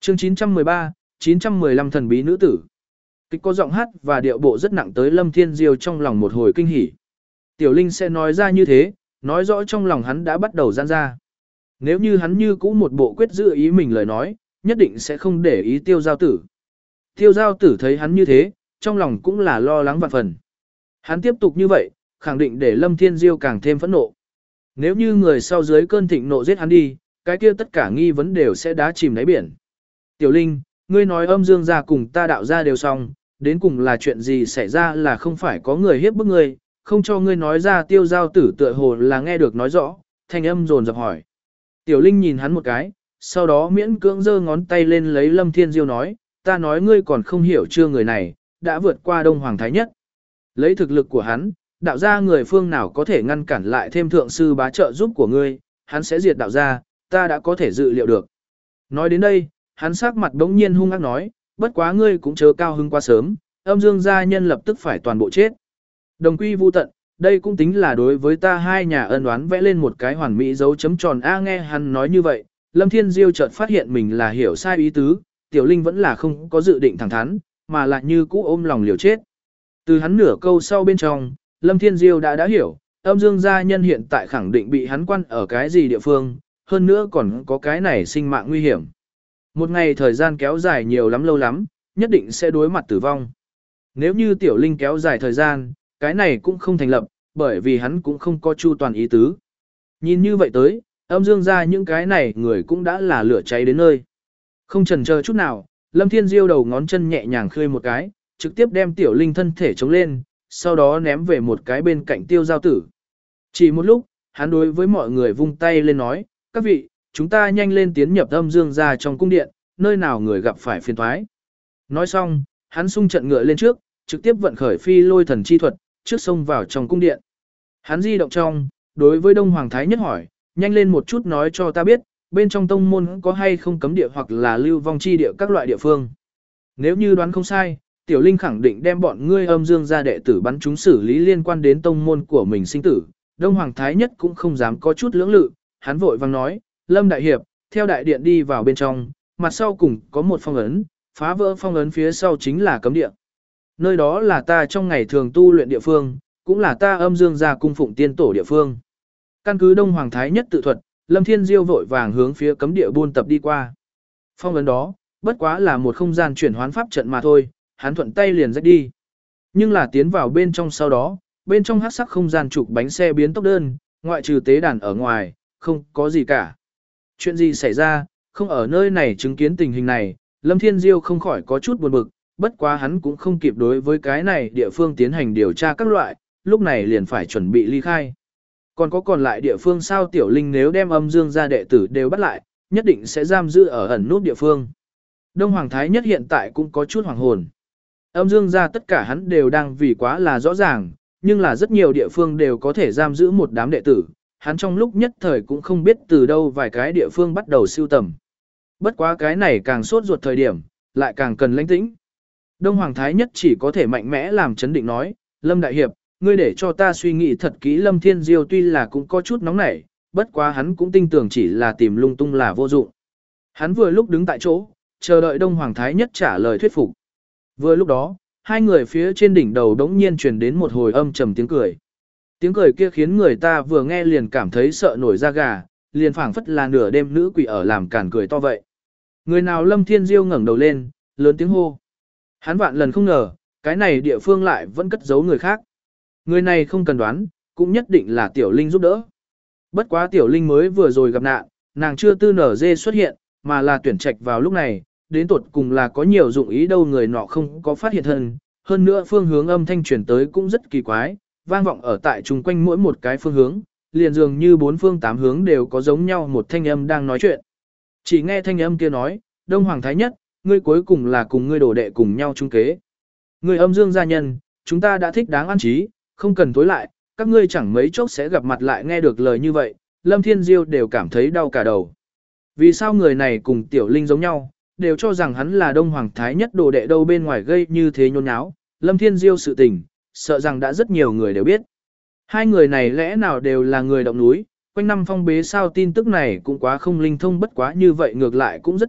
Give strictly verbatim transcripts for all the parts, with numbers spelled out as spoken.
Chương chín trăm mười ba, chín trăm mười lăm thần bí nữ tử. Kịch có giọng hát và điệu bộ rất nặng tới Lâm Thiên Diêu trong lòng một hồi kinh hỉ. Tiểu Linh sẽ nói ra như thế, nói rõ trong lòng hắn đã bắt đầu giãn ra. Nếu như hắn như cũ một bộ quyết giữ ý mình lời nói, nhất định sẽ không để ý Tiêu Giao Tử. Tiêu Giao Tử thấy hắn như thế, trong lòng cũng là lo lắng vạn phần. Hắn tiếp tục như vậy, khẳng định để Lâm Thiên Diêu càng thêm phẫn nộ. Nếu như người sau dưới cơn thịnh nộ giết hắn đi, cái kia tất cả nghi vấn đều sẽ đá chìm đáy biển. Tiểu Linh, ngươi nói âm dương gia cùng ta đạo gia đều xong, đến cùng là chuyện gì xảy ra là không phải có người hiếp bức ngươi, không cho ngươi nói ra. Tiêu Giao Tử tựa hồ là nghe được nói rõ, thanh âm dồn dập hỏi. Tiểu Linh nhìn hắn một cái, sau đó miễn cưỡng giơ ngón tay lên lấy Lâm Thiên Diêu nói, ta nói ngươi còn không hiểu chưa, người này đã vượt qua Đông Hoàng Thái Nhất. Lấy thực lực của hắn, đạo gia người phương nào có thể ngăn cản lại thêm thượng sư bá trợ giúp của ngươi, hắn sẽ diệt đạo gia, ta đã có thể dự liệu được. Nói đến đây, hắn sắc mặt bỗng nhiên hung ác nói, bất quá ngươi cũng chớ cao hứng quá sớm, âm dương gia nhân lập tức phải toàn bộ chết. Đồng quy vu tận, đây cũng tính là đối với ta hai nhà ân oán vẽ lên một cái hoàn mỹ dấu chấm tròn. A nghe hắn nói như vậy, Lâm Thiên Diêu chợt phát hiện mình là hiểu sai ý tứ, Tiểu Linh vẫn là không có dự định thẳng thắn, mà lại như cũ ôm lòng liều chết. Từ hắn nửa câu sau bên trong, Lâm Thiên Diêu đã đã hiểu, âm dương gia nhân hiện tại khẳng định bị hắn quan ở cái gì địa phương, hơn nữa còn có cái này sinh mạng nguy hiểm. Một ngày thời gian kéo dài nhiều lắm lâu lắm, nhất định sẽ đối mặt tử vong. Nếu như Tiểu Linh kéo dài thời gian, cái này cũng không thành lập, bởi vì hắn cũng không có chu toàn ý tứ. Nhìn như vậy tới, âm dương gia những cái này người cũng đã là lửa cháy đến nơi. Không chần chờ chút nào, Lâm Thiên Diêu đầu ngón chân nhẹ nhàng khơi một cái, trực tiếp đem Tiểu Linh thân thể chống lên, sau đó ném về một cái bên cạnh Tiêu Giao Tử. Chỉ một lúc, hắn đối với mọi người vung tay lên nói, các vị, chúng ta nhanh lên tiến nhập âm dương gia trong cung điện, nơi nào người gặp phải phiền toái. Nói xong, hắn xung trận ngựa lên trước, trực tiếp vận khởi phi lôi thần chi thuật, trước xông vào trong cung điện. Hắn di động trong, đối với Đông Hoàng Thái Nhất hỏi, nhanh lên một chút nói cho ta biết, bên trong tông môn có hay không cấm địa hoặc là lưu vong chi địa các loại địa phương. Nếu như đoán không sai, Tiểu Linh khẳng định đem bọn ngươi âm dương gia đệ tử bắn chúng xử lý liên quan đến tông môn của mình sinh tử. Đông Hoàng Thái Nhất cũng không dám có chút lưỡng lự, hắn vội vang nói, Lâm Đại Hiệp, theo đại điện đi vào bên trong, mặt sau cùng có một phong ấn, phá vỡ phong ấn phía sau chính là cấm địa. Nơi đó là ta trong ngày thường tu luyện địa phương, cũng là ta âm dương gia cung phụng tiên tổ địa phương. Căn cứ Đông Hoàng Thái Nhất tự thuật, Lâm Thiên Diêu vội vàng hướng phía cấm địa buôn tập đi qua. Phong ấn đó, bất quá là một không gian chuyển hoán pháp trận mà thôi, hắn thuận tay liền rách đi. Nhưng là tiến vào bên trong sau đó, bên trong hắc sắc không gian trục bánh xe biến tốc đơn, ngoại trừ tế đàn ở ngoài, không có gì cả. Chuyện gì xảy ra, không ở nơi này chứng kiến tình hình này, Lâm Thiên Diêu không khỏi có chút buồn bực, bất quá hắn cũng không kịp đối với cái này địa phương tiến hành điều tra các loại, lúc này liền phải chuẩn bị ly khai. Còn có còn lại địa phương sao? Tiểu Linh nếu đem âm dương gia đệ tử đều bắt lại, nhất định sẽ giam giữ ở ẩn nút địa phương. Đông Hoàng Thái Nhất hiện tại cũng có chút hoàng hồn. Âm dương gia tất cả hắn đều đang vì quá là rõ ràng, nhưng là rất nhiều địa phương đều có thể giam giữ một đám đệ tử, hắn trong lúc nhất thời cũng không biết từ đâu vài cái địa phương bắt đầu siêu tầm. Bất quá cái này càng sốt ruột thời điểm, lại càng cần lãnh tĩnh. Đông Hoàng Thái Nhất chỉ có thể mạnh mẽ làm chấn định nói, Lâm Đại Hiệp, ngươi để cho ta suy nghĩ thật kỹ. Lâm Thiên Diêu tuy là cũng có chút nóng nảy, bất quá hắn cũng tin tưởng chỉ là tìm lung tung là vô dụng. Hắn vừa lúc đứng tại chỗ, chờ đợi Đông Hoàng Thái Nhất trả lời thuyết phục. Vừa lúc đó, hai người phía trên đỉnh đầu đống nhiên truyền đến một hồi âm trầm tiếng cười. Tiếng cười kia khiến người ta vừa nghe liền cảm thấy sợ nổi da gà, liền phảng phất là nửa đêm nữ quỷ ở làm cản cười to vậy. Người nào? Lâm Thiên Diêu ngẩng đầu lên, lớn tiếng hô. Hắn vạn lần không ngờ, cái này địa phương lại vẫn cất giấu người khác. Người này không cần đoán, cũng nhất định là Tiểu Linh giúp đỡ. Bất quá Tiểu Linh mới vừa rồi gặp nạn, nàng chưa tư nở dê xuất hiện, mà là tuyển trạch vào lúc này, đến tột cùng là có nhiều dụng ý đâu người nọ không có phát hiện thân. Hơn nữa phương hướng âm thanh chuyển tới cũng rất kỳ quái, vang vọng ở tại chung quanh mỗi một cái phương hướng, liền dường như bốn phương tám hướng đều có giống nhau một thanh âm đang nói chuyện. Chỉ nghe thanh âm kia nói, Đông Hoàng Thái Nhất, ngươi cuối cùng là cùng ngươi đồ đệ cùng nhau chung kế. Ngươi âm dương gia nhân, chúng ta đã thích đáng an trí, không cần tối lại, các ngươi chẳng mấy chốc sẽ gặp mặt lại. Nghe được lời như vậy, Lâm Thiên Diêu đều cảm thấy đau cả đầu. Vì sao người này cùng Tiểu Linh giống nhau, đều cho rằng hắn là Đông Hoàng Thái Nhất đồ đệ đâu bên ngoài gây như thế nhốn nháo. Lâm Thiên Diêu sự tình, sợ rằng đã rất nhiều người đều biết. Hai người này lẽ nào đều là người động núi, quanh năm phong bế sao? Tin tức này cũng quá không linh thông, bất quá như vậy ngược lại cũng rất tốt,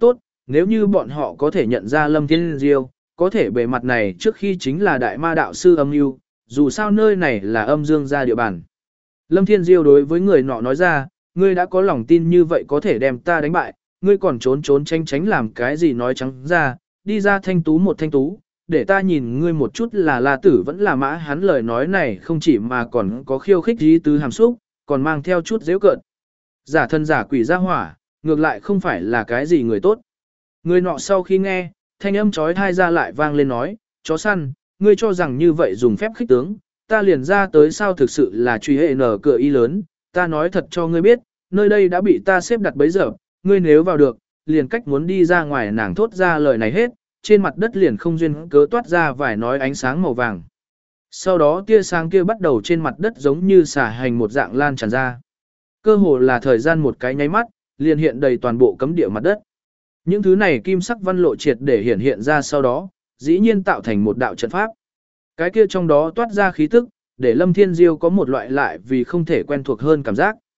nếu như bọn họ có thể nhận ra Lâm Thiên Diêu, có thể bề mặt này trước khi chính là đại ma đạo sư âm mưu, dù sao nơi này là âm dương gia địa bàn. Lâm Thiên Diêu đối với người nọ nói ra, ngươi đã có lòng tin như vậy có thể đem ta đánh bại, ngươi còn trốn trốn tránh tránh làm cái gì nói trắng ra, đi ra thanh tú một thanh tú, để ta nhìn ngươi một chút là La Tử vẫn là mã. Hắn lời nói này không chỉ mà còn có khiêu khích ý tứ hàm xúc, còn mang theo chút giễu cợt. Giả thân giả quỷ ra hỏa, ngược lại không phải là cái gì người tốt. Người nọ sau khi nghe, thanh âm chói tai ra lại vang lên nói, chó săn, ngươi cho rằng như vậy dùng phép khích tướng, ta liền ra tới sao? Thực sự là truy hệ nở cửa y lớn, ta nói thật cho ngươi biết, nơi đây đã bị ta xếp đặt bấy giờ, ngươi nếu vào được, liền cách muốn đi ra ngoài. Nàng thốt ra lời này hết, trên mặt đất liền không duyên cớ toát ra vài nói ánh sáng màu vàng. Sau đó tia sáng kia bắt đầu trên mặt đất giống như xả hành một dạng lan tràn ra. Cơ hồ là thời gian một cái nháy mắt, liền hiện đầy toàn bộ cấm địa mặt đất. Những thứ này kim sắc văn lộ triệt để hiện hiện ra sau đó, dĩ nhiên tạo thành một đạo trận pháp. Cái kia trong đó toát ra khí tức, để Lâm Thiên Diêu có một loại lại vì không thể quen thuộc hơn cảm giác.